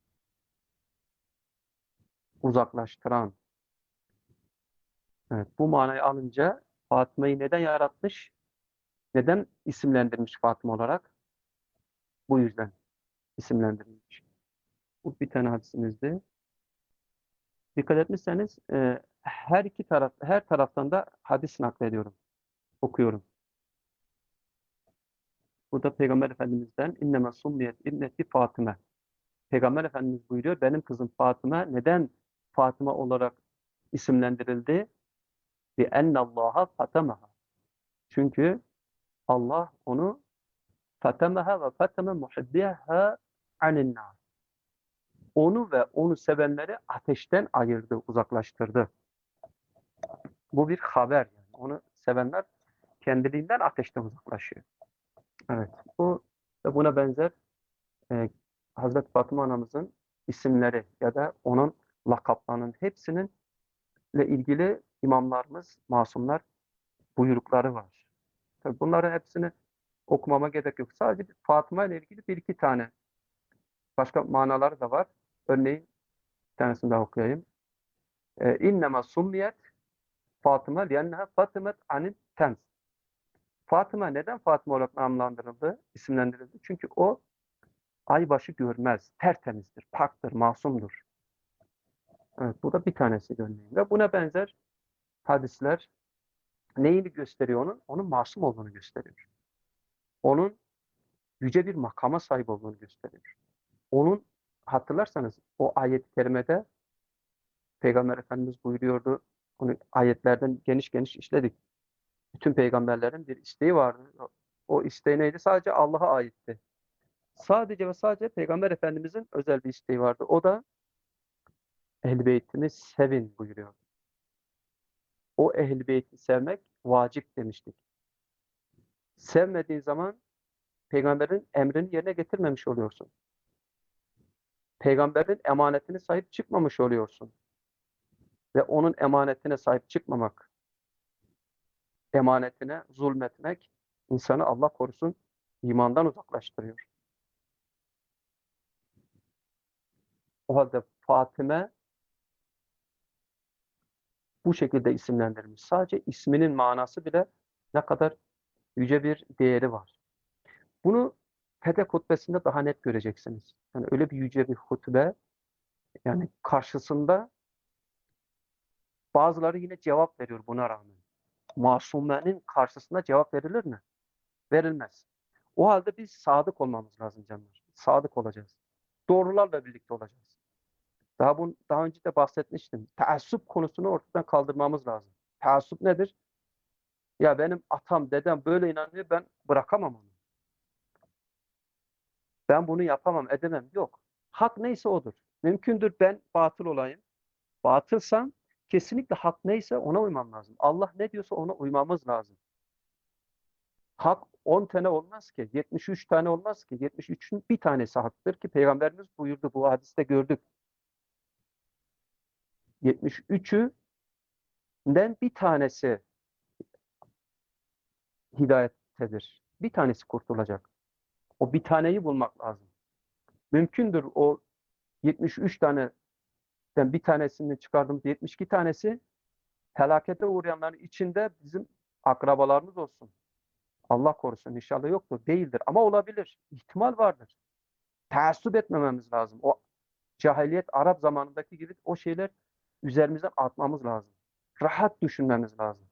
uzaklaştıran. Evet, bu manayı alınca Fatıma'yı neden yaratmış? Neden isimlendirmiş Fatıma olarak? Bu yüzden isimlendirilmiş. Bu bir tane hadisimizdi. Dikkat etmişseniz e, her iki taraf, her taraftan da hadis naklediyorum, okuyorum. Burada Peygamber Efendimiz'den inneme summiyet ibneti Fatıma. Peygamber Efendimiz buyuruyor, benim kızım Fatıma neden Fatıma olarak isimlendirildi? Bi ennallaha fatamaha. Çünkü Allah onu fatamaha ve fatama muhibbiha anin nar. Onu ve onu sevenleri ateşten ayırdı, uzaklaştırdı. Bu bir haber yani. Onu sevenler kendiliğinden ateşten uzaklaşıyor. Evet. Bu ve buna benzer e, Hazreti Fatıma anamızın isimleri ya da onun lakaplarının hepsinin ile ilgili imamlarımız, masumlar buyrukları var. Tabii bunların hepsini okumama gerek yok. Sadece Fatıma ile ilgili bir iki tane başka manaları da var. Örneğin bir tanesini daha okuyayım. E, İnnema summiyet Fatıma liyenneha Fatımet anil tens. Fatıma neden Fatıma olarak namlandırıldı, isimlendirildi? Çünkü o aybaşı görmez, tertemizdir, paktır, masumdur. Evet, bu da bir tanesi örneğin. Ve buna benzer hadisler neyini gösteriyor onun? Onun masum olduğunu gösteriyor. Onun yüce bir makama sahip olduğunu gösteriyor. Onun hatırlarsanız o ayet-i kerimede Peygamber Efendimiz buyuruyordu. Onu ayetlerden geniş geniş işledik. Bütün peygamberlerin bir isteği vardı. O isteği neydi? Sadece Allah'a aitti. Sadece ve sadece Peygamber Efendimizin özel bir isteği vardı. O da Ehl-i Beyt'imi sevin buyuruyor. O Ehl-i Beyt'i sevmek vacip demiştik. Sevmediğin zaman peygamberin emrini yerine getirmemiş oluyorsun. Peygamberin emanetine sahip çıkmamış oluyorsun. Ve onun emanetine sahip çıkmamak, emanetine zulmetmek insanı Allah korusun imandan uzaklaştırıyor. O halde Fatime bu şekilde isimlendirilmiş. Sadece isminin manası bile ne kadar yüce bir değeri var. Bunu Fetih hutbesinde daha net göreceksiniz. Yani öyle bir yüce bir hutbe, yani karşısında bazıları yine cevap veriyor buna rağmen. Masumenin karşısında cevap verilir mi? Verilmez. O halde biz sadık olmamız lazım canlar. Sadık olacağız. Doğrularla birlikte olacağız. Daha bunu daha önce de bahsetmiştim. Teassup konusunu ortadan kaldırmamız lazım. Teassup nedir? Ya benim atam, dedem böyle inanıyor, ben bırakamam onu. Ben bunu yapamam, edemem. Yok. Hak neyse odur. Mümkündür ben batıl olayım. Batılsam kesinlikle hak neyse ona uymam lazım. Allah ne diyorsa ona uymamız lazım. Hak on tane olmaz ki. yetmiş üç tane olmaz ki. yetmiş üçün bir tanesi haktır ki Peygamberimiz buyurdu. Bu hadiste gördük. yetmiş üçünden bir tanesi hidayettedir. Bir tanesi kurtulacak. O bir taneyi bulmak lazım. Mümkündür o yetmiş üç taneden bir tanesini çıkardığımız yetmiş iki tanesi helakete uğrayanların içinde bizim akrabalarımız olsun. Allah korusun, inşallah yoktur. Değildir ama olabilir. İhtimal vardır. Teessüp etmememiz lazım. O cahiliyet Arap zamanındaki gibi o şeyler üzerimizden atmamız lazım. Rahat düşünmemiz lazım.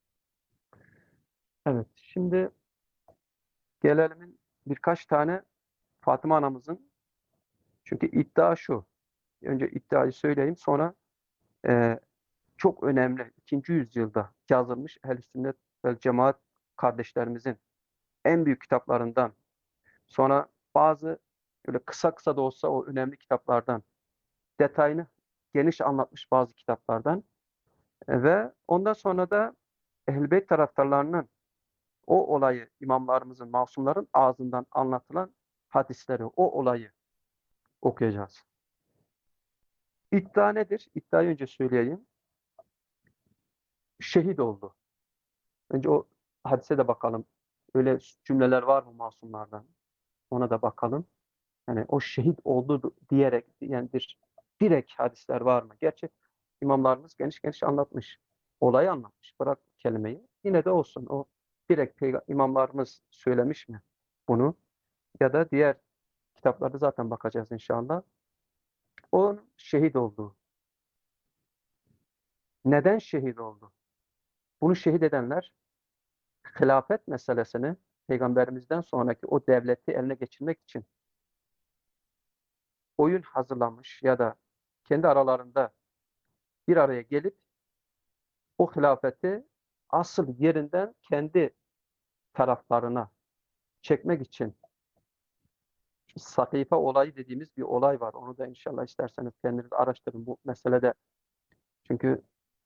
Evet, şimdi gelelim birkaç tane Fatıma anamızın, çünkü iddia şu. Önce iddiayı söyleyeyim, sonra e, çok önemli ikinci yüzyılda yazılmış Ehl-i Sünnet ve Cemaat kardeşlerimizin en büyük kitaplarından, sonra bazı böyle kısa kısa da olsa o önemli kitaplardan detayını geniş anlatmış bazı kitaplardan. E, ve ondan sonra da Ehl-i Beyt taraftarlarının o olayı imamlarımızın, masumların ağzından anlatılan hadisleri, o olayı okuyacağız. İddia nedir? İddiayı önce söyleyeyim. Şehit oldu. Önce o hadise de bakalım. Öyle cümleler var mı masumlardan? Ona da bakalım. Yani o şehit oldu diyerek yani bir direkt hadisler var mı? Gerçi imamlarımız geniş geniş anlatmış. Olayı anlatmış. Bırak kelimeyi. Yine de olsun. O direkt peyga- imamlarımız söylemiş mi bunu? Ya da diğer kitaplarda zaten bakacağız inşallah. O şehit oldu. Neden şehit oldu? Bunu şehit edenler hilafet meselesini peygamberimizden sonraki o devleti eline geçirmek için oyun hazırlamış ya da kendi aralarında bir araya gelip o hilafeti asıl yerinden kendi taraflarına çekmek için Sakife olayı dediğimiz bir olay var. Onu da inşallah isterseniz kendiniz araştırın bu meselede. Çünkü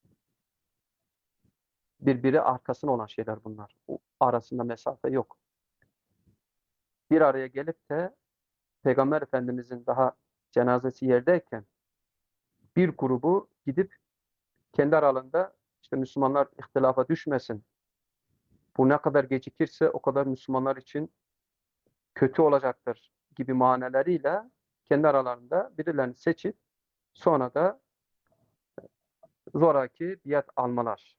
birbiri arkasına olan şeyler bunlar. Bu arasında mesafe yok. Bir araya gelip de Peygamber Efendimizin daha cenazesi yerdeyken bir grubu gidip kendi aralarında işte Müslümanlar ihtilafa düşmesin. Bu ne kadar gecikirse o kadar Müslümanlar için kötü olacaktır gibi maneleriyle kendi aralarında birilerini seçip sonra da zoraki biat almalar.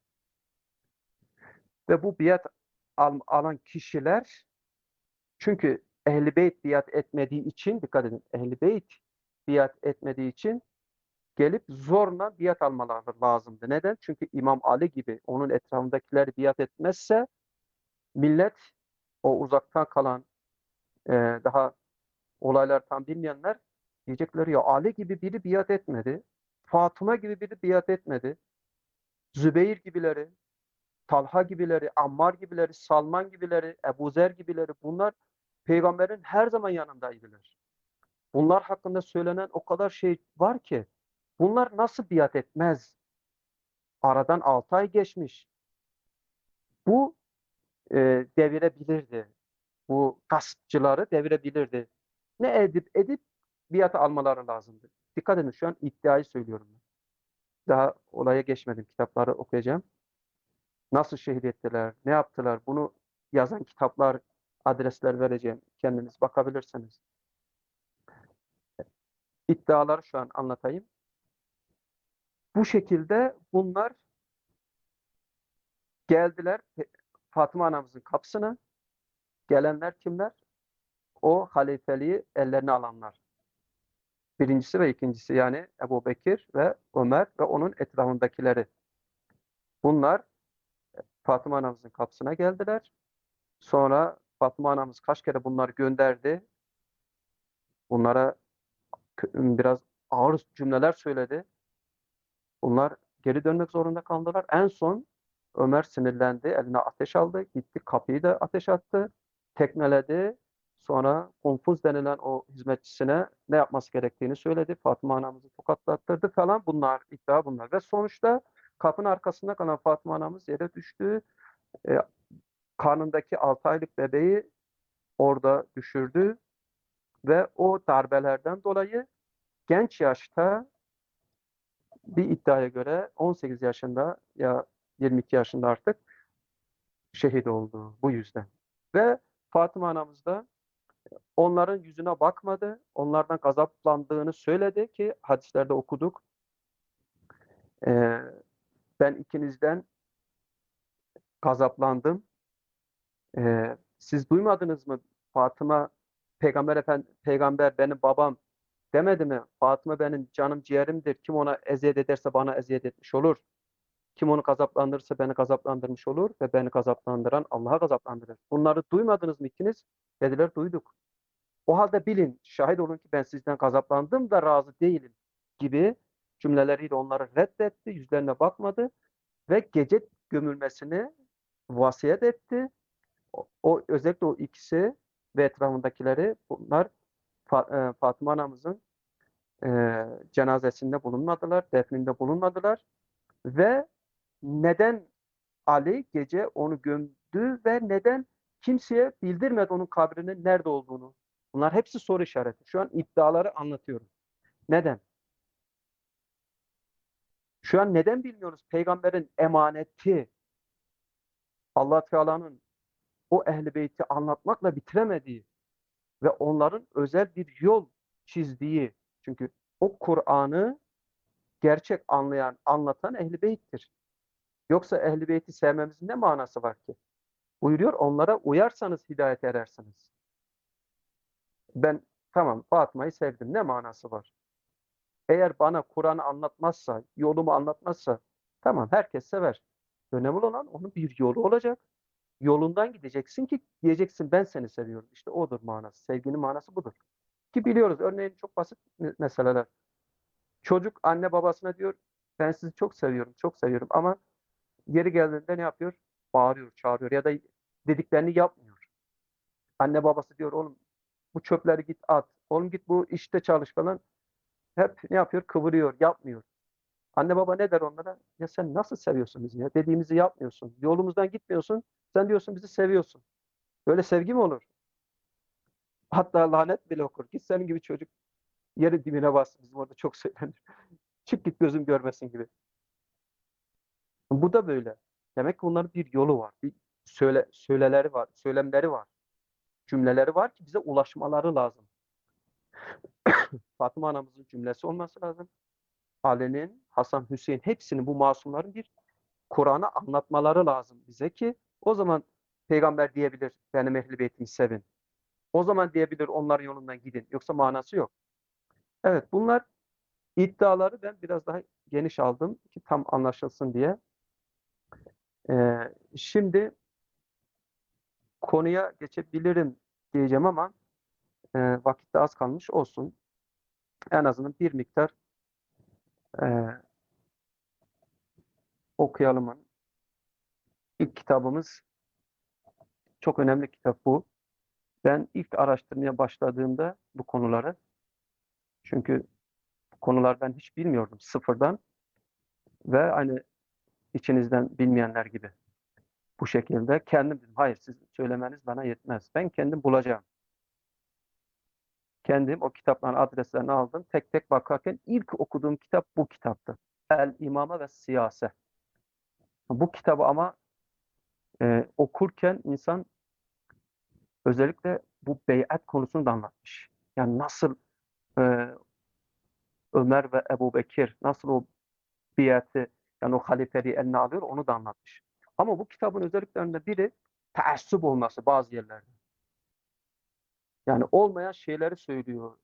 Ve bu biat al, alan kişiler çünkü Ehl-i Beyt biat etmediği için dikkat edin Ehl-i Beyt biat etmediği için gelip zorla biat almaları lazımdı. Neden? Çünkü İmam Ali gibi onun etrafındakiler biat etmezse millet o uzaktan kalan e, daha olaylar tam bilmeyenler diyecekler ya Ali gibi biri biat etmedi. Fatıma gibi biri biat etmedi. Zübeyir gibileri, Talha gibileri, Ammar gibileri, Salman gibileri, Ebu Zer gibileri bunlar peygamberin her zaman yanındaydılar. Bunlar hakkında söylenen o kadar şey var ki bunlar nasıl biat etmez? Aradan altı ay geçmiş. Bu e, devirebilirdi. Bu gaspçıları devirebilirdi. Ne edip edip biatı almaları lazımdı. Dikkat edin şu an iddiayı söylüyorum. Daha olaya geçmedim. Kitapları okuyacağım. Nasıl şehit ettiler, ne yaptılar bunu yazan kitaplar, adresler vereceğim. Kendiniz bakabilirsiniz. İddiaları şu an anlatayım. Bu şekilde bunlar geldiler Fatıma anamızın kapısına. Gelenler kimler? O halifeliği ellerine alanlar. Birincisi ve ikincisi yani Ebu Bekir ve Ömer ve onun etrafındakileri. Bunlar Fatıma anamızın kapısına geldiler. Sonra Fatıma anamız kaç kere bunları gönderdi. Bunlara biraz ağır cümleler söyledi. Bunlar geri dönmek zorunda kaldılar. En son Ömer sinirlendi, eline ateş aldı, gitti kapıyı da ateş attı, tekmeledi. Sonra Kunfuz denilen o hizmetçisine ne yapması gerektiğini söyledi. Fatıma anamızı tokatlattırdı falan bunlar, iddia bunlar. Ve sonuçta kapının arkasında kalan Fatıma anamız yere düştü. E, karnındaki altı aylık bebeği orada düşürdü ve o darbelerden dolayı genç yaşta bir iddiaya göre on sekiz yaşında ya yirmi iki yaşında artık şehit oldu bu yüzden. Ve Fatıma anamız da onların yüzüne bakmadı. Onlardan gazaplandığını söyledi ki hadislerde okuduk. Ee, ben ikinizden gazaplandım. Ee, siz duymadınız mı? Fatıma peygamber efendi, peygamber benim babam demedi mi? Fatıma benim canım ciğerimdir. Kim ona eziyet ederse bana eziyet etmiş olur. Kim onu gazaplandırırsa beni gazaplandırmış olur ve beni gazaplandıran Allah'a gazaplandırır. Bunları duymadınız mı ikiniz? Dediler duyduk. O halde bilin, şahit olun ki ben sizden gazaplandım da razı değilim gibi cümleleriyle onları reddetti, yüzlerine bakmadı ve gece gömülmesini vasiyet etti. O, o özellikle o ikisi ve etrafındakileri bunlar Fa- e, Fatıma anamızın e, cenazesinde bulunmadılar, defninde bulunmadılar ve neden Ali gece onu gömdü ve neden kimseye bildirmedi onun kabrinin nerede olduğunu? Bunlar hepsi soru işareti. Şu an iddiaları anlatıyorum. Neden? Şu an neden bilmiyoruz? Peygamberin emaneti, Allah Teala'nın o Ehl-i Beyt'i anlatmakla bitiremediği ve onların özel bir yol çizdiği. Çünkü o Kur'an'ı gerçek anlayan, anlatan Ehl-i Beyt'tir. Yoksa Ehl-i Beyt'i sevmemizin ne manası var ki? Buyuruyor, onlara uyarsanız hidayet erersiniz. Ben tamam Fatıma'yı sevdim. Ne manası var? Eğer bana Kur'an'ı anlatmazsa, yolumu anlatmazsa tamam herkes sever. Önemli olan onun bir yolu olacak. Yolundan gideceksin ki diyeceksin ben seni seviyorum. İşte odur manası. Sevginin manası budur. Ki biliyoruz örneğin çok basit meseleler. Çocuk anne babasına diyor ben sizi çok seviyorum, çok seviyorum ama yeri geldiğinde ne yapıyor? Bağırıyor, çağırıyor ya da dediklerini yapmıyor. Anne babası diyor oğlum bu çöpleri git at. Oğlum git bu işte çalış falan. Hep ne yapıyor? Kıvırıyor, yapmıyor. Anne baba ne der onlara? Ya sen nasıl seviyorsun bizi ya? Dediğimizi yapmıyorsun. Yolumuzdan gitmiyorsun. Sen diyorsun bizi seviyorsun. Böyle sevgi mi olur? Hatta lanet bile okur. Git senin gibi çocuk yeri dibine bassın. Bizim orada çok söylenir. Çık git gözüm görmesin gibi. Bu da böyle. Demek ki bunların bir yolu var. Bir söyle, söyleleri var. Söylemleri var. Cümleleri var ki bize ulaşmaları lazım. Fatıma anamızın cümlesi olması lazım. Ali'nin, Hasan, Hüseyin hepsinin bu masumların bir Kur'an'ı anlatmaları lazım bize ki o zaman peygamber diyebilir benim ehl-i beytimi sevin. O zaman diyebilir onların yolundan gidin. Yoksa manası yok. Evet bunlar iddiaları ben biraz daha geniş aldım ki tam anlaşılsın diye. Ee, şimdi konuya geçebilirim diyeceğim ama e, vakit de az kalmış olsun. En azından bir miktar e, okuyalım. İlk kitabımız çok önemli kitap bu. Ben ilk araştırmaya başladığımda bu konuları çünkü bu konular ben hiç bilmiyordum sıfırdan ve hani içinizden bilmeyenler gibi bu şekilde kendim dedim. Hayır siz söylemeniz bana yetmez. Ben kendim bulacağım. Kendim o kitapların adreslerini aldım. Tek tek bakarken ilk okuduğum kitap bu kitaptı. El İmame ve Siyase. Bu kitabı ama e, okurken insan özellikle bu beyat konusunu da anlatmış. Yani nasıl e, Ömer ve Ebu Bekir nasıl o beyatı yani o halifeliği eline alıyor onu da anlatmış. Ama bu kitabın özelliklerinden biri teessüp olması bazı yerlerde. Yani olmayan şeyleri söylüyor.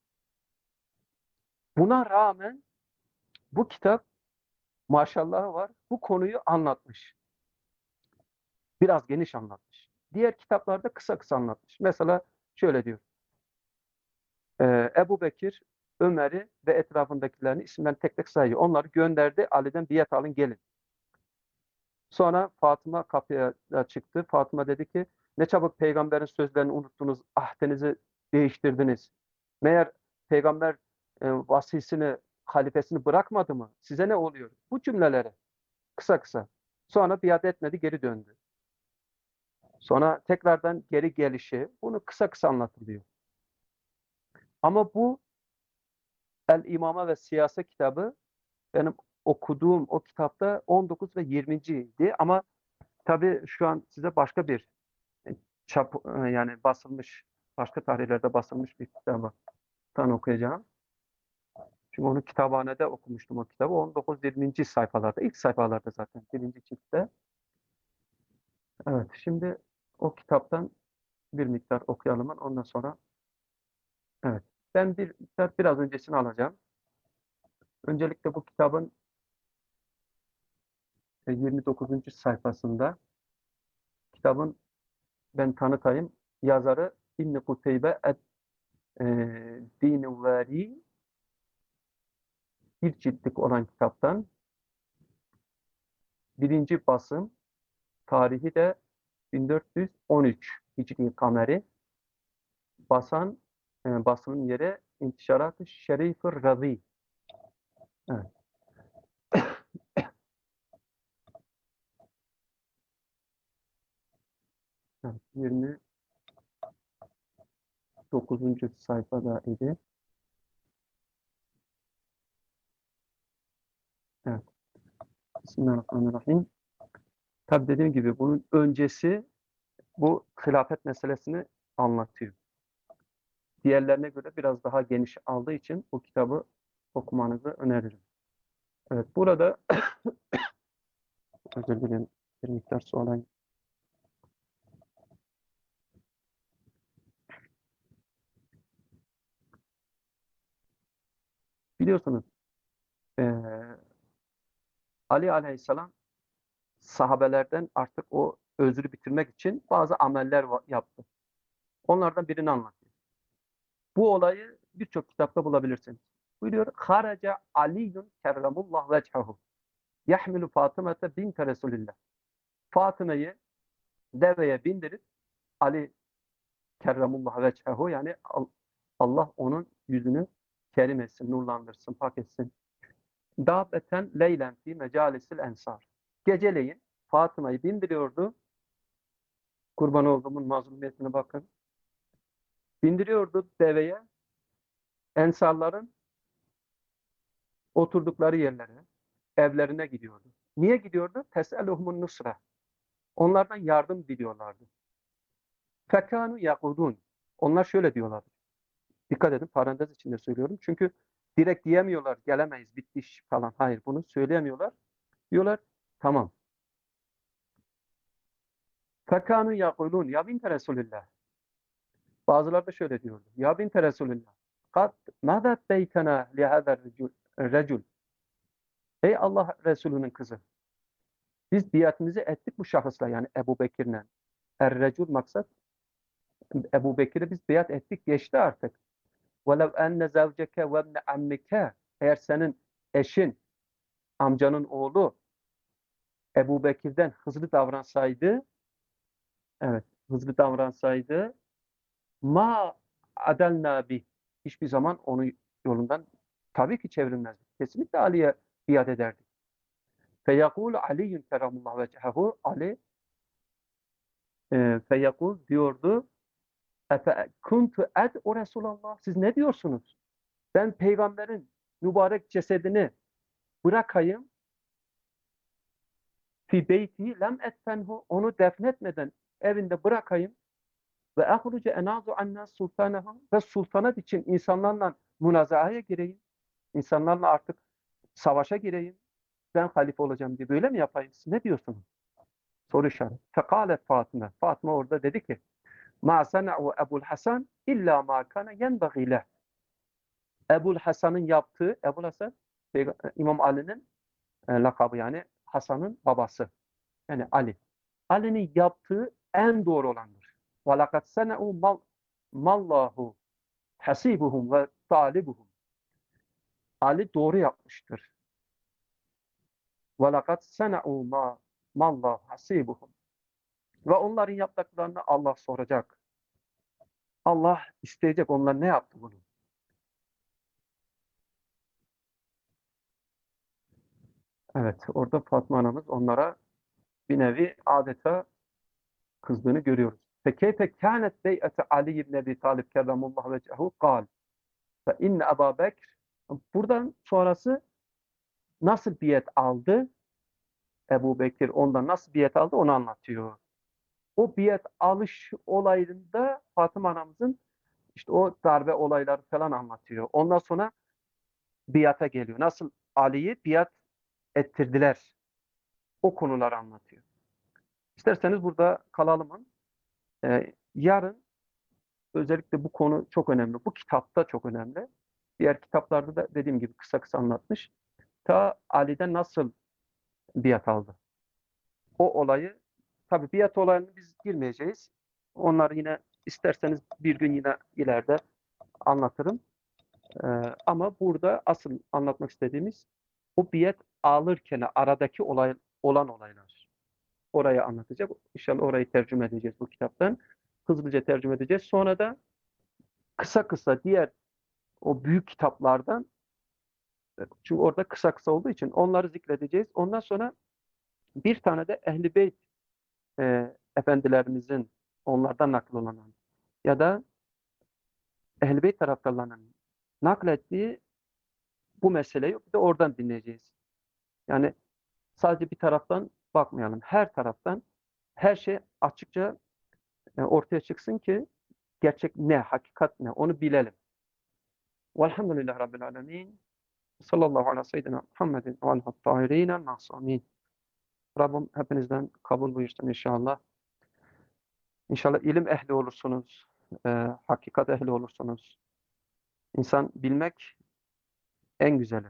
Buna rağmen bu kitap maşallahı var bu konuyu anlatmış. Biraz geniş anlatmış. Diğer kitaplarda kısa kısa anlatmış. Mesela şöyle diyor. E, Ebu Bekir Ömer'i ve etrafındakilerini isimlerini tek tek sayıyor. Onları gönderdi. Ali'den biat alın gelin. Sonra Fatıma kapıya çıktı. Fatıma dedi ki ne çabuk peygamberin sözlerini unuttunuz, ahdinizi değiştirdiniz. Meğer peygamber e, vasisini, halifesini bırakmadı mı? Size ne oluyor? Bu cümleleri kısa kısa. Sonra biat etmedi, geri döndü. Sonra tekrardan geri gelişi, bunu kısa kısa anlatılıyor. Ama bu El İmame ve Siyase kitabı benim okuduğum o kitapta on dokuz ve yirminci idi. Ama tabii şu an size başka bir çap yani basılmış başka tarihlerde basılmış bir kitabı okuyacağım. Çünkü onu kütüphanede okumuştum o kitabı. on dokuz yirminci sayfalarda, ilk sayfalarda zaten birinci ciltte. Evet, şimdi o kitaptan bir miktar okuyalım. Ondan sonra evet. Ben bir miktar biraz öncesini alacağım. Öncelikle bu kitabın yirmi dokuzuncu sayfasında kitabın ben tanıtayım. Yazarı İbn Kuteybe et-Dinüvari bir ciltlik olan kitaptan birinci basım tarihi de bin dört yüz on üç Hicri kameri basan e, basımın yeri intişarat-ı şerif-i razi. Evet. Evet, yirmi dokuzuncu sayfada idi. Evet. Bismillahirrahmanirrahim. Tabi dediğim gibi bunun öncesi bu hilafet meselesini anlatıyor. Diğerlerine göre biraz daha geniş aldığı için bu kitabı okumanızı öneririm. Evet, burada özür dilerim, bir miktar su alayım. Biliyorsunuz eee, Ali Aleyhisselam sahabelerden artık o özrü bitirmek için bazı ameller yaptı. Onlardan birini anlatıyor. Bu olayı birçok kitapta bulabilirsiniz. Buyuruyor, "Haraca Aliyyun kerramullah vechehu yahmilu Fatımete binte Resulillah." Fatıma'yı deveye bindirip Ali kerramullah vechehu, yani Allah onun yüzünü kerim etsin, nurlandırsın, pak etsin. Dâbeten leylen fi mecalisil ensar. Geceleyin Fatıma'yı bindiriyordu. Kurban olduğumun mazlumiyetine bakın. Bindiriyordu deveye, ensarların oturdukları yerlere, evlerine gidiyordu. Niye gidiyordu? Tes'eluhumun nusra. Onlardan yardım diliyorlardı. Fekânu yakudun. Onlar şöyle diyorlardı. Dikkat edin, parantez içinde söylüyorum. Çünkü direkt diyemiyorlar, gelemeyiz, bitti iş falan. Hayır, bunu söyleyemiyorlar. Diyorlar, tamam. Fekânu yakulun ya binte Resulillah. Bazıları da şöyle diyordu. Ya binte Resulillah. Kad mâzât beytena lihâzer recul. Ey Allah Resulü'nün kızı. Biz biatimizi ettik bu şahısla, yani Ebu Bekir'le. Er-recul maksat Ebu Bekir'e biz biat ettik, geçti artık. وَلَوْ اَنَّ زَوْجَكَ وَابْنَ عَمِّكَ. Eğer senin eşin, amcanın oğlu Ebu Bekir'den hızlı davransaydı, evet, hızlı davransaydı, ma adelna bih. Hiçbir zaman onun yolundan tabii ki çevrilmezdi. Kesinlikle Ali'ye biat ederdik. Feyekul Aliyyün keramullah vecehehu. Ali e, feyekul diyordu. Efe kuntu ed o Resulallah. Siz ne diyorsunuz? Ben peygamberin mübarek cesedini bırakayım. Fi beyti lem etfenhu. Onu defnetmeden evinde bırakayım. Ve ahruce enazu annas sultanaha. Ve sultanat için insanlarla münazaaya gireyim. İnsanlarla artık savaşa gireyim. Ben halife olacağım diye böyle mi yapayım? Siz ne diyorsunuz? Soru işareti. Fekalet Fatıma. Fatıma orada dedi ki Ma sena'u Ebul Hasan illa ma kana yenbagî leh. Ebul Hasan'ın yaptığı, Ebul Hasan İmam Ali'nin e, lakabı, yani Hasan'ın babası. Yani Ali. Ali'nin yaptığı en doğru olandır. Ve lekad sena'u mal, mallahu hasibuhum ve talibuhum. Ali doğru yapmıştır. Ve lekad sena'u ma mallahu hasibuhum. Ve onların yaptıklarını Allah soracak. Allah isteyecek, onlar ne yaptı bunu? Evet, orada Fatma anamız onlara bir nevi adeta kızdığını görüyoruz. Fekeyfe kânet bey'ete Ali ibn Ebi Talib kerramullah vecehu kal. Fe inne Ebu Bekr. Buradan sonrası nasıl biyet aldı? Ebu Bekir ondan nasıl biyet aldı onu anlatıyor. O biyet alış olayında Fatıma anamızın işte o darbe olayları falan anlatıyor. Ondan sonra biata geliyor. Nasıl Ali'yi biat ettirdiler. O konuları anlatıyor. İsterseniz burada kalalım. Ee, yarın özellikle bu konu çok önemli. Bu kitapta çok önemli. Diğer kitaplarda da dediğim gibi kısa kısa anlatmış. Ta Ali'den nasıl biat aldı? O olayı, tabii biat olayını biz girmeyeceğiz. Onları yine isterseniz bir gün yine ileride anlatırım. Ee, ama burada asıl anlatmak istediğimiz o biat alırken aradaki olay, olan olaylar. Orayı anlatacak. İnşallah orayı tercüme edeceğiz bu kitaptan. Hızlıca tercüme edeceğiz. Sonra da kısa kısa diğer o büyük kitaplardan, çünkü orada kısa kısa olduğu için onları zikredeceğiz. Ondan sonra bir tane de Ehl-i Beyt e, efendilerimizin onlardan nakl olan ya da Ehl-i Beyt taraftarlarının naklettiği bu meseleyi bir de oradan dinleyeceğiz. Yani sadece bir taraftan bakmayalım. Her taraftan her şey açıkça e, ortaya çıksın ki gerçek ne, hakikat ne onu bilelim. Velhamdülillahi Rabbil Alemin. Sallallahu ala seyyidina Muhammedin ve aleyhi tahirine masumin. Rabbim hepinizden kabul buyursun inşallah. İnşallah ilim ehli olursunuz. E, hakikat ehli olursunuz. İnsan bilmek en güzeli.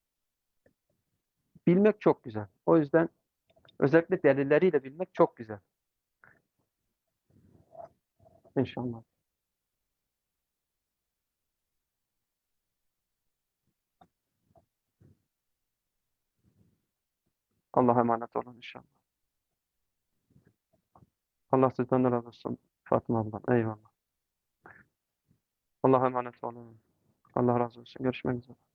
Bilmek çok güzel. O yüzden özellikle delilleriyle bilmek çok güzel. İnşallah. Allah'a emanet olun inşallah. Allah sizden de razı olsun Fatma abla. Eyvallah. Allah'a emanet olun. Allah razı olsun. Görüşmek üzere.